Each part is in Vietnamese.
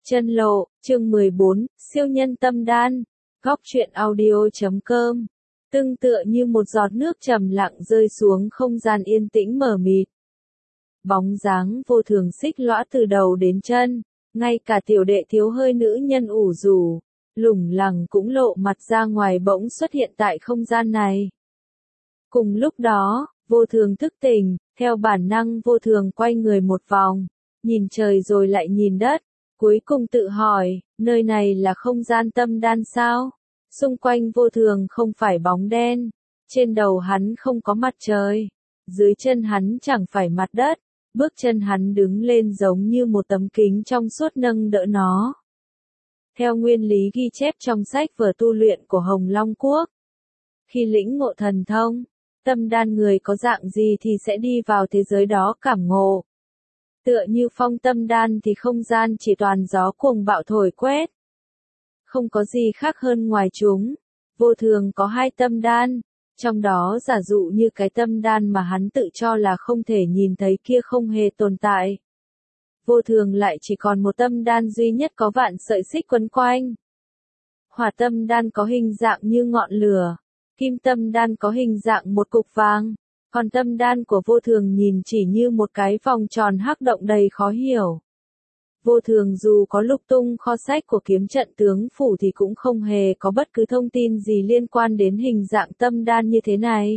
Chân lộ, chương 14, siêu nhân tâm đan. Góc truyện audio.com. Tương tựa như một giọt nước trầm lặng rơi xuống không gian yên tĩnh mờ mịt. Bóng dáng vô thường xích lõa từ đầu đến chân, ngay cả tiểu đệ thiếu hơi nữ nhân ủ rủ, lủng lẳng cũng lộ mặt ra ngoài bỗng xuất hiện tại không gian này. Cùng lúc đó, vô thường thức tỉnh, theo bản năng vô thường quay người một vòng, nhìn trời rồi lại nhìn đất. Cuối cùng tự hỏi, nơi này là không gian tâm đan sao? Xung quanh vô thường không phải bóng đen, trên đầu hắn không có mặt trời, dưới chân hắn chẳng phải mặt đất, bước chân hắn đứng lên giống như một tấm kính trong suốt nâng đỡ nó. Theo nguyên lý ghi chép trong sách vở tu luyện của Hồng Long Quốc, khi lĩnh ngộ thần thông, tâm đan người có dạng gì thì sẽ đi vào thế giới đó cảm ngộ. Tựa như phong tâm đan thì không gian chỉ toàn gió cuồng bạo thổi quét. Không có gì khác hơn ngoài chúng. Vô thường có hai tâm đan, trong đó giả dụ như cái tâm đan mà hắn tự cho là không thể nhìn thấy kia không hề tồn tại. Vô thường lại chỉ còn một tâm đan duy nhất có vạn sợi xích quấn quanh. Hỏa tâm đan có hình dạng như ngọn lửa, kim tâm đan có hình dạng một cục vàng. Còn tâm đan của vô thường nhìn chỉ như một cái vòng tròn hắc động đầy khó hiểu. Vô thường dù có lục tung kho sách của kiếm trận tướng phủ thì cũng không hề có bất cứ thông tin gì liên quan đến hình dạng tâm đan như thế này.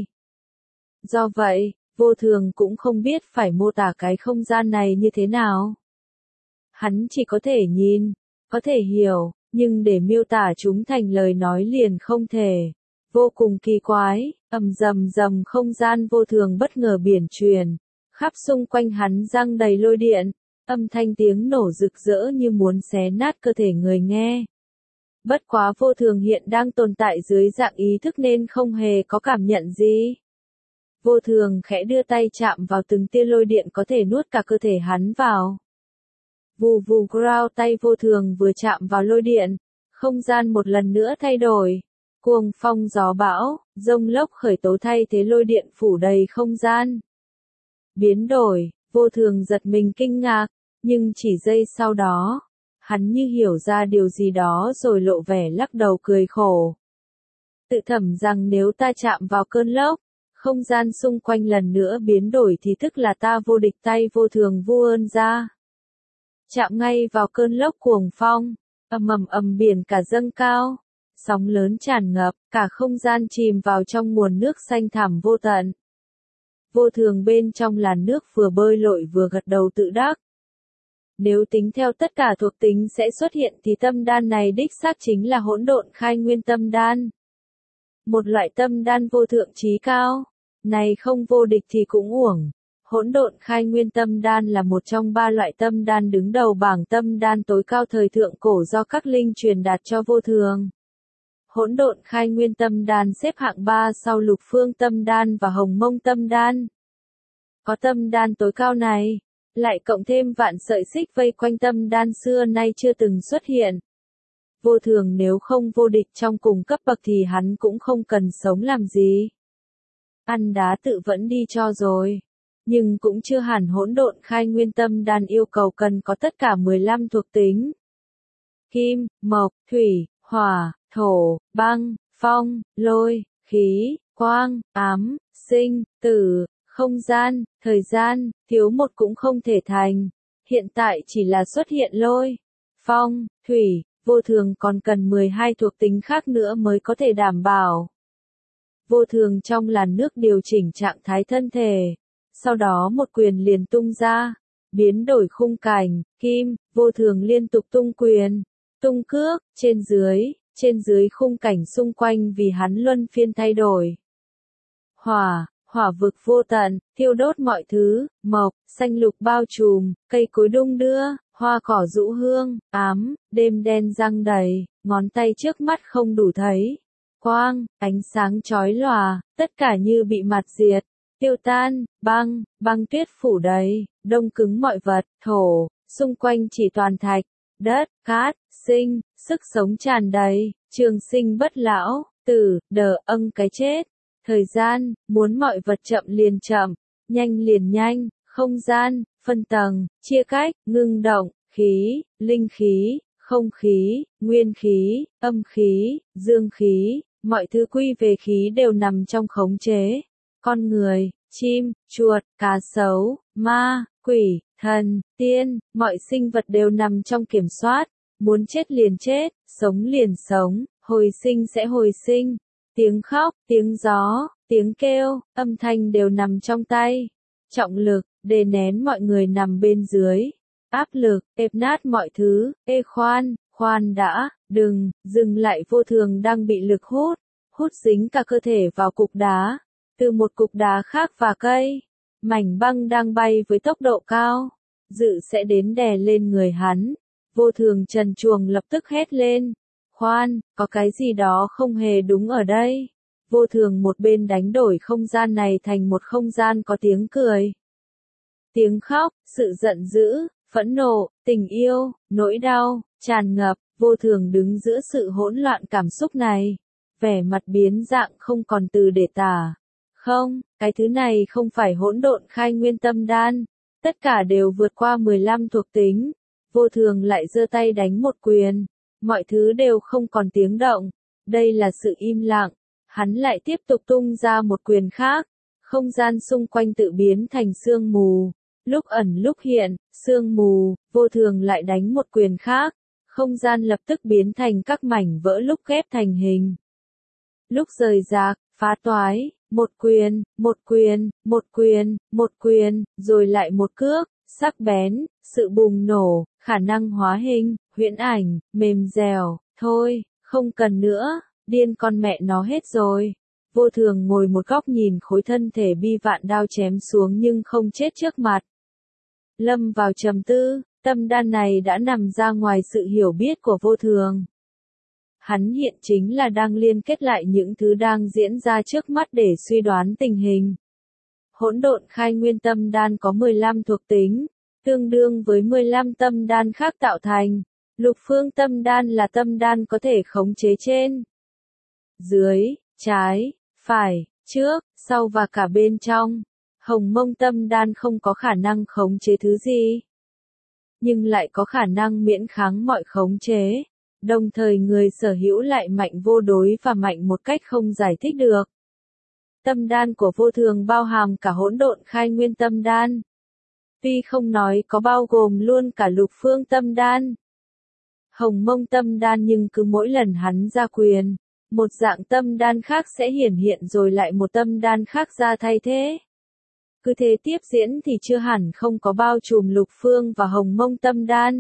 Do vậy, vô thường cũng không biết phải mô tả cái không gian này như thế nào. Hắn chỉ có thể nhìn, có thể hiểu, nhưng để miêu tả chúng thành lời nói liền không thể. Vô cùng kỳ quái, rầm rầm không gian vô thường bất ngờ biển truyền, khắp xung quanh hắn giăng đầy lôi điện, âm thanh tiếng nổ rực rỡ như muốn xé nát cơ thể người nghe. Bất quá vô thường hiện đang tồn tại dưới dạng ý thức nên không hề có cảm nhận gì. Vô thường khẽ đưa tay chạm vào từng tia lôi điện có thể nuốt cả cơ thể hắn vào. Vù vù growl, tay vô thường vừa chạm vào lôi điện, không gian một lần nữa thay đổi. Cuồng phong gió bão, dông lốc khởi tố thay thế lôi điện phủ đầy không gian. Biến đổi, vô thường giật mình kinh ngạc, nhưng chỉ giây sau đó, hắn như hiểu ra điều gì đó rồi lộ vẻ lắc đầu cười khổ. Tự thầm rằng nếu ta chạm vào cơn lốc, không gian xung quanh lần nữa biến đổi thì tức là ta vô địch, tay vô thường vu ơn ra. Chạm ngay vào cơn lốc cuồng phong, ầm biển cả dâng cao. Sóng lớn tràn ngập, cả không gian chìm vào trong nguồn nước xanh thẳm vô tận. Vô thường bên trong làn nước vừa bơi lội vừa gật đầu tự đắc. Nếu tính theo tất cả thuộc tính sẽ xuất hiện thì tâm đan này đích xác chính là hỗn độn khai nguyên tâm đan. Một loại tâm đan vô thượng trí cao. Này không vô địch thì cũng uổng. Hỗn độn khai nguyên tâm đan là một trong ba loại tâm đan đứng đầu bảng tâm đan tối cao thời thượng cổ do các linh truyền đạt cho vô thường. Hỗn độn khai nguyên tâm đan xếp hạng 3 sau lục phương tâm đan và hồng mông tâm đan. Có tâm đan tối cao này, lại cộng thêm vạn sợi xích vây quanh tâm đan xưa nay chưa từng xuất hiện. Vô thường nếu không vô địch trong cùng cấp bậc thì hắn cũng không cần sống làm gì. Ăn đá tự vẫn đi cho rồi. Nhưng cũng chưa hẳn hỗn độn khai nguyên tâm đan yêu cầu cần có tất cả 15 thuộc tính. Kim, mộc, thủy, hỏa, thổ, băng, phong, lôi, khí, quang, ám, sinh, tử, không gian, thời gian, thiếu một cũng không thể thành. Hiện tại chỉ là xuất hiện lôi, phong, thủy, vô thường còn cần 12 thuộc tính khác nữa mới có thể đảm bảo. Vô thường trong làn nước điều chỉnh trạng thái thân thể, sau đó một quyền liền tung ra, biến đổi khung cảnh, kim, vô thường liên tục tung quyền, tung cước, trên dưới khung cảnh xung quanh vì hắn luân phiên thay đổi. Hỏa vực vô tận, thiêu đốt mọi thứ, mộc, xanh lục bao trùm, cây cối đung đưa, hoa cỏ rũ hương, ám, đêm đen giăng đầy, ngón tay trước mắt không đủ thấy. Quang, ánh sáng chói lòa, tất cả như bị mặt diệt, tiêu tan, băng tuyết phủ đầy, đông cứng mọi vật, thổ, xung quanh chỉ toàn thạch, đất, cát, sinh, sức sống tràn đầy, trường sinh bất lão, tử, cái chết. Thời gian, muốn mọi vật chậm liền chậm, nhanh liền nhanh, không gian, phân tầng, chia cách, ngưng động, khí, linh khí, không khí, nguyên khí, âm khí, dương khí, mọi thứ quy về khí đều nằm trong khống chế. Con người, chim, chuột, cá sấu, ma, quỷ, thần, tiên, mọi sinh vật đều nằm trong kiểm soát. Muốn chết liền chết, sống liền sống, hồi sinh sẽ hồi sinh. Tiếng khóc, tiếng gió, tiếng kêu, âm thanh đều nằm trong tay. Trọng lực, đè nén mọi người nằm bên dưới. Áp lực, ép nát mọi thứ. Ê khoan, khoan đã, đừng, dừng lại. Vô thường đang bị lực hút dính cả cơ thể vào cục đá. Từ một cục đá khác và cây, mảnh băng đang bay với tốc độ cao, dự sẽ đến đè lên người hắn. Vô thường trần truồng lập tức hét lên. Khoan, có cái gì đó không hề đúng ở đây. Vô thường một bên đánh đổi không gian này thành một không gian có tiếng cười, tiếng khóc, sự giận dữ, phẫn nộ, tình yêu, nỗi đau, tràn ngập. Vô thường đứng giữa sự hỗn loạn cảm xúc này, vẻ mặt biến dạng không còn từ để tả. Không, cái thứ này không phải hỗn độn khai nguyên tâm đan, tất cả đều vượt qua 15 thuộc tính. Vô thường lại giơ tay đánh một quyền, mọi thứ đều không còn tiếng động. Đây là sự im lặng. Hắn lại tiếp tục tung ra một quyền khác, không gian xung quanh tự biến thành sương mù, lúc ẩn lúc hiện, sương mù. Vô thường lại đánh một quyền khác, không gian lập tức biến thành các mảnh vỡ lúc ghép thành hình, lúc rời rạc, phá toái. Một quyền, một quyền, một quyền, một quyền, rồi lại một cước, sắc bén, sự bùng nổ, khả năng hóa hình, huyễn ảnh, mềm dẻo. Thôi, không cần nữa, điên con mẹ nó hết rồi. Vô thường ngồi một góc nhìn khối thân thể bi vạn đao chém xuống nhưng không chết trước mặt. Lâm vào trầm tư, tâm đan này đã nằm ra ngoài sự hiểu biết của vô thường. Hắn hiện chính là đang liên kết lại những thứ đang diễn ra trước mắt để suy đoán tình hình. Hỗn độn khai nguyên tâm đan có 15 thuộc tính, tương đương với 15 tâm đan khác tạo thành. Lục phương tâm đan là tâm đan có thể khống chế trên, dưới, trái, phải, trước, sau và cả bên trong. Hồng mông tâm đan không có khả năng khống chế thứ gì, nhưng lại có khả năng miễn kháng mọi khống chế. Đồng thời người sở hữu lại mạnh vô đối và mạnh một cách không giải thích được. Tâm đan của vô thường bao hàm cả hỗn độn khai nguyên tâm đan. Tuy không nói có bao gồm luôn cả lục phương tâm đan, hồng mông tâm đan, nhưng cứ mỗi lần hắn ra quyền, một dạng tâm đan khác sẽ hiển hiện rồi lại một tâm đan khác ra thay thế. Cứ thế tiếp diễn thì chưa hẳn không có bao trùm lục phương và hồng mông tâm đan.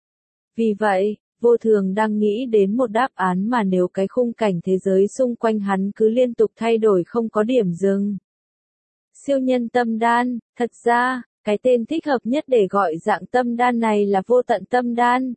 Vì vậy, vô thường đang nghĩ đến một đáp án mà nếu cái khung cảnh thế giới xung quanh hắn cứ liên tục thay đổi không có điểm dừng. Siêu nhân tâm đan, thật ra, cái tên thích hợp nhất để gọi dạng tâm đan này là vô tận tâm đan,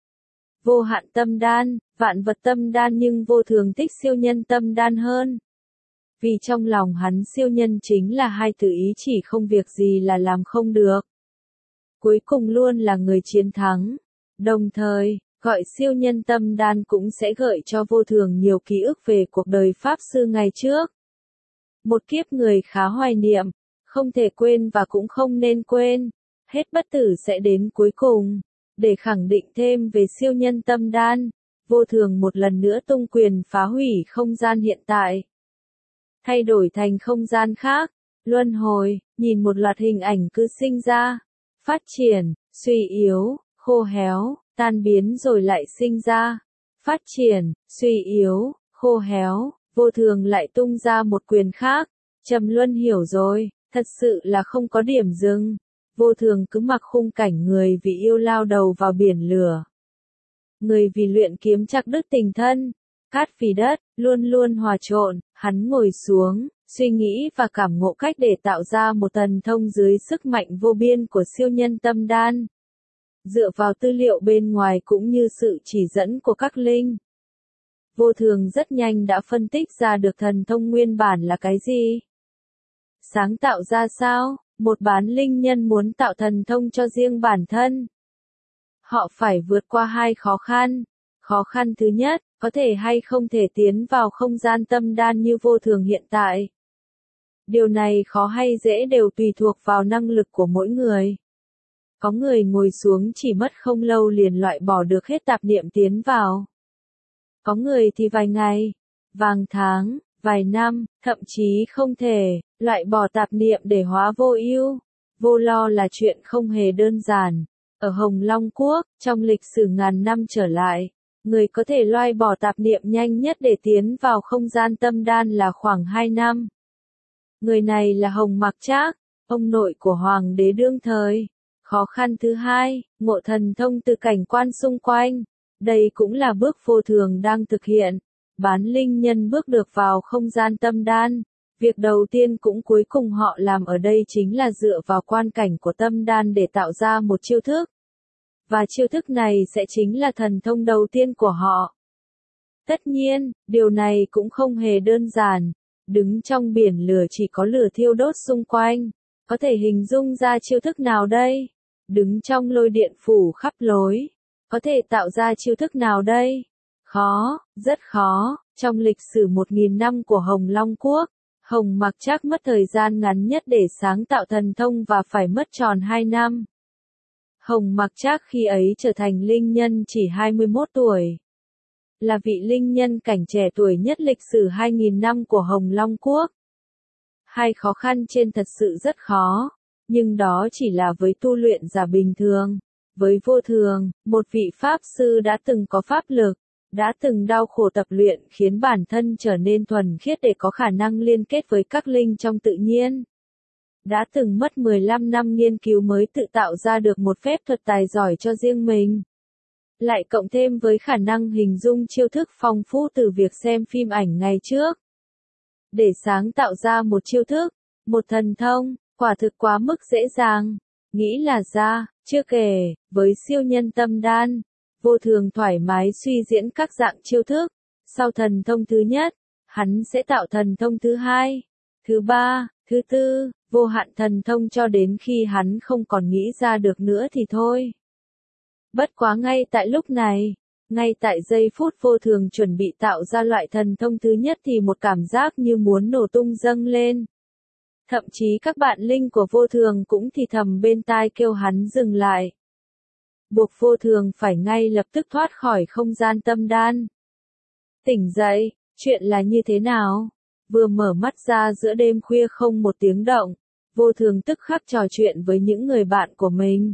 vô hạn tâm đan, vạn vật tâm đan, nhưng vô thường thích siêu nhân tâm đan hơn. Vì trong lòng hắn siêu nhân chính là hai từ ý chỉ không việc gì là làm không được. Cuối cùng luôn là người chiến thắng. Đồng thời, gọi siêu nhân tâm đan cũng sẽ gợi cho vô thường nhiều ký ức về cuộc đời Pháp Sư ngày trước. Một kiếp người khá hoài niệm, không thể quên và cũng không nên quên. Hết bất tử sẽ đến cuối cùng. Để khẳng định thêm về siêu nhân tâm đan, vô thường một lần nữa tung quyền phá hủy không gian hiện tại, thay đổi thành không gian khác, luân hồi, nhìn một loạt hình ảnh cứ sinh ra, phát triển, suy yếu, khô héo, tan biến rồi lại sinh ra, phát triển, suy yếu, khô héo. Vô thường lại tung ra một quyền khác. Trầm Luân hiểu rồi, thật sự là không có điểm dừng. Vô thường cứ mặc khung cảnh người vì yêu lao đầu vào biển lửa, người vì luyện kiếm chặt đứt tình thân, cát vì đất, luôn luôn hòa trộn. Hắn ngồi xuống, suy nghĩ và cảm ngộ cách để tạo ra một thần thông dưới sức mạnh vô biên của siêu nhân tâm đan. Dựa vào tư liệu bên ngoài cũng như sự chỉ dẫn của các linh, vô thường rất nhanh đã phân tích ra được thần thông nguyên bản là cái gì. Sáng tạo ra sao? Một bán linh nhân muốn tạo thần thông cho riêng bản thân, họ phải vượt qua hai khó khăn. Khó khăn thứ nhất, có thể hay không thể tiến vào không gian tâm đan như vô thường hiện tại. Điều này khó hay dễ đều tùy thuộc vào năng lực của mỗi người. Có người ngồi xuống chỉ mất không lâu liền loại bỏ được hết tạp niệm tiến vào. Có người thì vài ngày, vài tháng, vài năm, thậm chí không thể, loại bỏ tạp niệm để hóa vô ưu, vô lo là chuyện không hề đơn giản. Ở Hồng Long Quốc, trong lịch sử ngàn năm trở lại, người có thể loại bỏ tạp niệm nhanh nhất để tiến vào không gian tâm đan là khoảng 2 năm. Người này là Hồng Mặc Trác, ông nội của Hoàng đế đương thời. Khó khăn thứ hai, ngộ thần thông từ cảnh quan xung quanh. Đây cũng là bước vô thường đang thực hiện. Bán linh nhân bước được vào không gian tâm đan. Việc đầu tiên cũng cuối cùng họ làm ở đây chính là dựa vào quan cảnh của tâm đan để tạo ra một chiêu thức. Và chiêu thức này sẽ chính là thần thông đầu tiên của họ. Tất nhiên, điều này cũng không hề đơn giản. Đứng trong biển lửa chỉ có lửa thiêu đốt xung quanh. Có thể hình dung ra chiêu thức nào đây? Đứng trong lôi điện phủ khắp lối. Có thể tạo ra chiêu thức nào đây? Khó, rất khó. Trong lịch sử 1000 năm của Hồng Long Quốc, Hồng Mặc Trác mất thời gian ngắn nhất để sáng tạo thần thông và phải mất tròn 2 năm. Hồng Mặc Trác khi ấy trở thành linh nhân chỉ 21 tuổi. Là vị linh nhân cảnh trẻ tuổi nhất lịch sử 2000 năm của Hồng Long Quốc. Hai khó khăn trên thật sự rất khó, nhưng đó chỉ là với tu luyện giả bình thường. Với vô thường, một vị pháp sư đã từng có pháp lực, đã từng đau khổ tập luyện khiến bản thân trở nên thuần khiết để có khả năng liên kết với các linh trong tự nhiên. Đã từng mất 15 năm nghiên cứu mới tự tạo ra được một phép thuật tài giỏi cho riêng mình. Lại cộng thêm với khả năng hình dung chiêu thức phong phú từ việc xem phim ảnh ngày trước. Để sáng tạo ra một chiêu thức, một thần thông, quả thực quá mức dễ dàng. Nghĩ là ra, chưa kể, với siêu nhân tâm đan, vô thường thoải mái suy diễn các dạng chiêu thức. Sau thần thông thứ nhất, hắn sẽ tạo thần thông thứ hai, thứ ba, thứ tư, vô hạn thần thông cho đến khi hắn không còn nghĩ ra được nữa thì thôi. Bất quá ngay tại lúc này, ngay tại giây phút vô thường chuẩn bị tạo ra loại thần thông thứ nhất thì một cảm giác như muốn nổ tung dâng lên. Thậm chí các bạn linh của vô thường cũng thì thầm bên tai kêu hắn dừng lại. Buộc vô thường phải ngay lập tức thoát khỏi không gian tâm đan. Tỉnh dậy, chuyện là như thế nào? Vừa mở mắt ra giữa đêm khuya không một tiếng động, vô thường tức khắc trò chuyện với những người bạn của mình.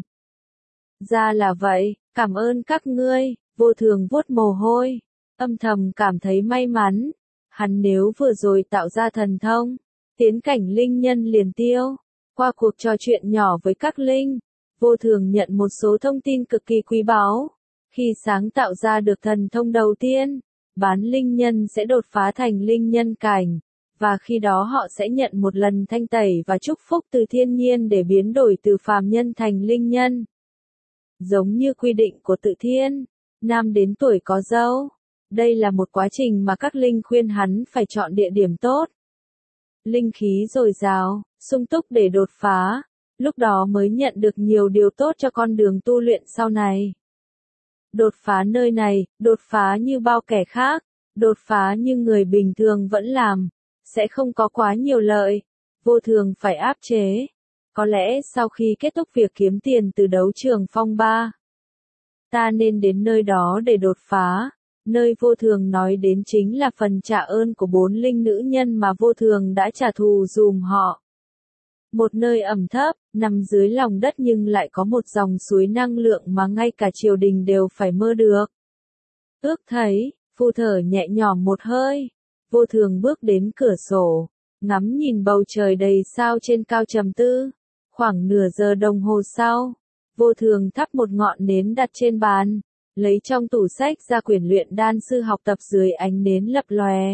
Ra là vậy, cảm ơn các ngươi, vô thường vuốt mồ hôi, âm thầm cảm thấy may mắn. Hắn nếu vừa rồi tạo ra thần thông, tiến cảnh linh nhân liền tiêu. Qua cuộc trò chuyện nhỏ với các linh, vô thường nhận một số thông tin cực kỳ quý báu. Khi sáng tạo ra được thần thông đầu tiên, bán linh nhân sẽ đột phá thành linh nhân cảnh, và khi đó họ sẽ nhận một lần thanh tẩy và chúc phúc từ thiên nhiên để biến đổi từ phàm nhân thành linh nhân. Giống như quy định của tự thiên, nam đến tuổi có dâu. Đây là một quá trình mà các linh khuyên hắn phải chọn địa điểm tốt. Linh khí dồi dào, sung túc để đột phá, lúc đó mới nhận được nhiều điều tốt cho con đường tu luyện sau này. Đột phá nơi này, đột phá như bao kẻ khác, đột phá như người bình thường vẫn làm, sẽ không có quá nhiều lợi, vô thường phải áp chế. Có lẽ sau khi kết thúc việc kiếm tiền từ đấu trường phong ba, ta nên đến nơi đó để đột phá. Nơi vô thường nói đến chính là phần trả ơn của 4 linh nữ nhân mà vô thường đã trả thù dùm họ. Một nơi ẩm thấp, nằm dưới lòng đất nhưng lại có một dòng suối năng lượng mà ngay cả triều đình đều phải mơ được. Ước thấy, phu thở nhẹ nhõm một hơi, vô thường bước đến cửa sổ, ngắm nhìn bầu trời đầy sao trên cao trầm tư. Khoảng nửa giờ đồng hồ sau, vô thường thắp một ngọn nến đặt trên bàn, lấy trong tủ sách ra quyển luyện đan sư học tập dưới ánh nến lập lòe.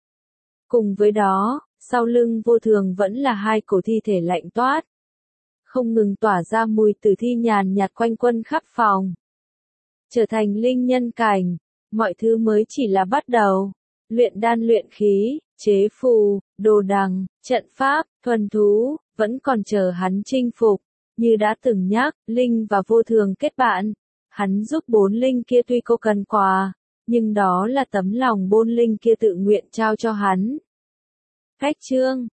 Cùng với đó, sau lưng vô thường vẫn là 2 cổ thi thể lạnh toát, không ngừng tỏa ra mùi tử thi nhàn nhạt quanh quẩn khắp phòng. Trở thành linh nhân cảnh, mọi thứ mới chỉ là bắt đầu. Luyện đan luyện khí, chế phù, đồ đằng, trận pháp, thuần thú, vẫn còn chờ hắn chinh phục. Như đã từng nhắc, linh và vô thường kết bạn. Hắn giúp 4 linh kia tuy cô cần quà, nhưng đó là tấm lòng 4 linh kia tự nguyện trao cho hắn. Cách chương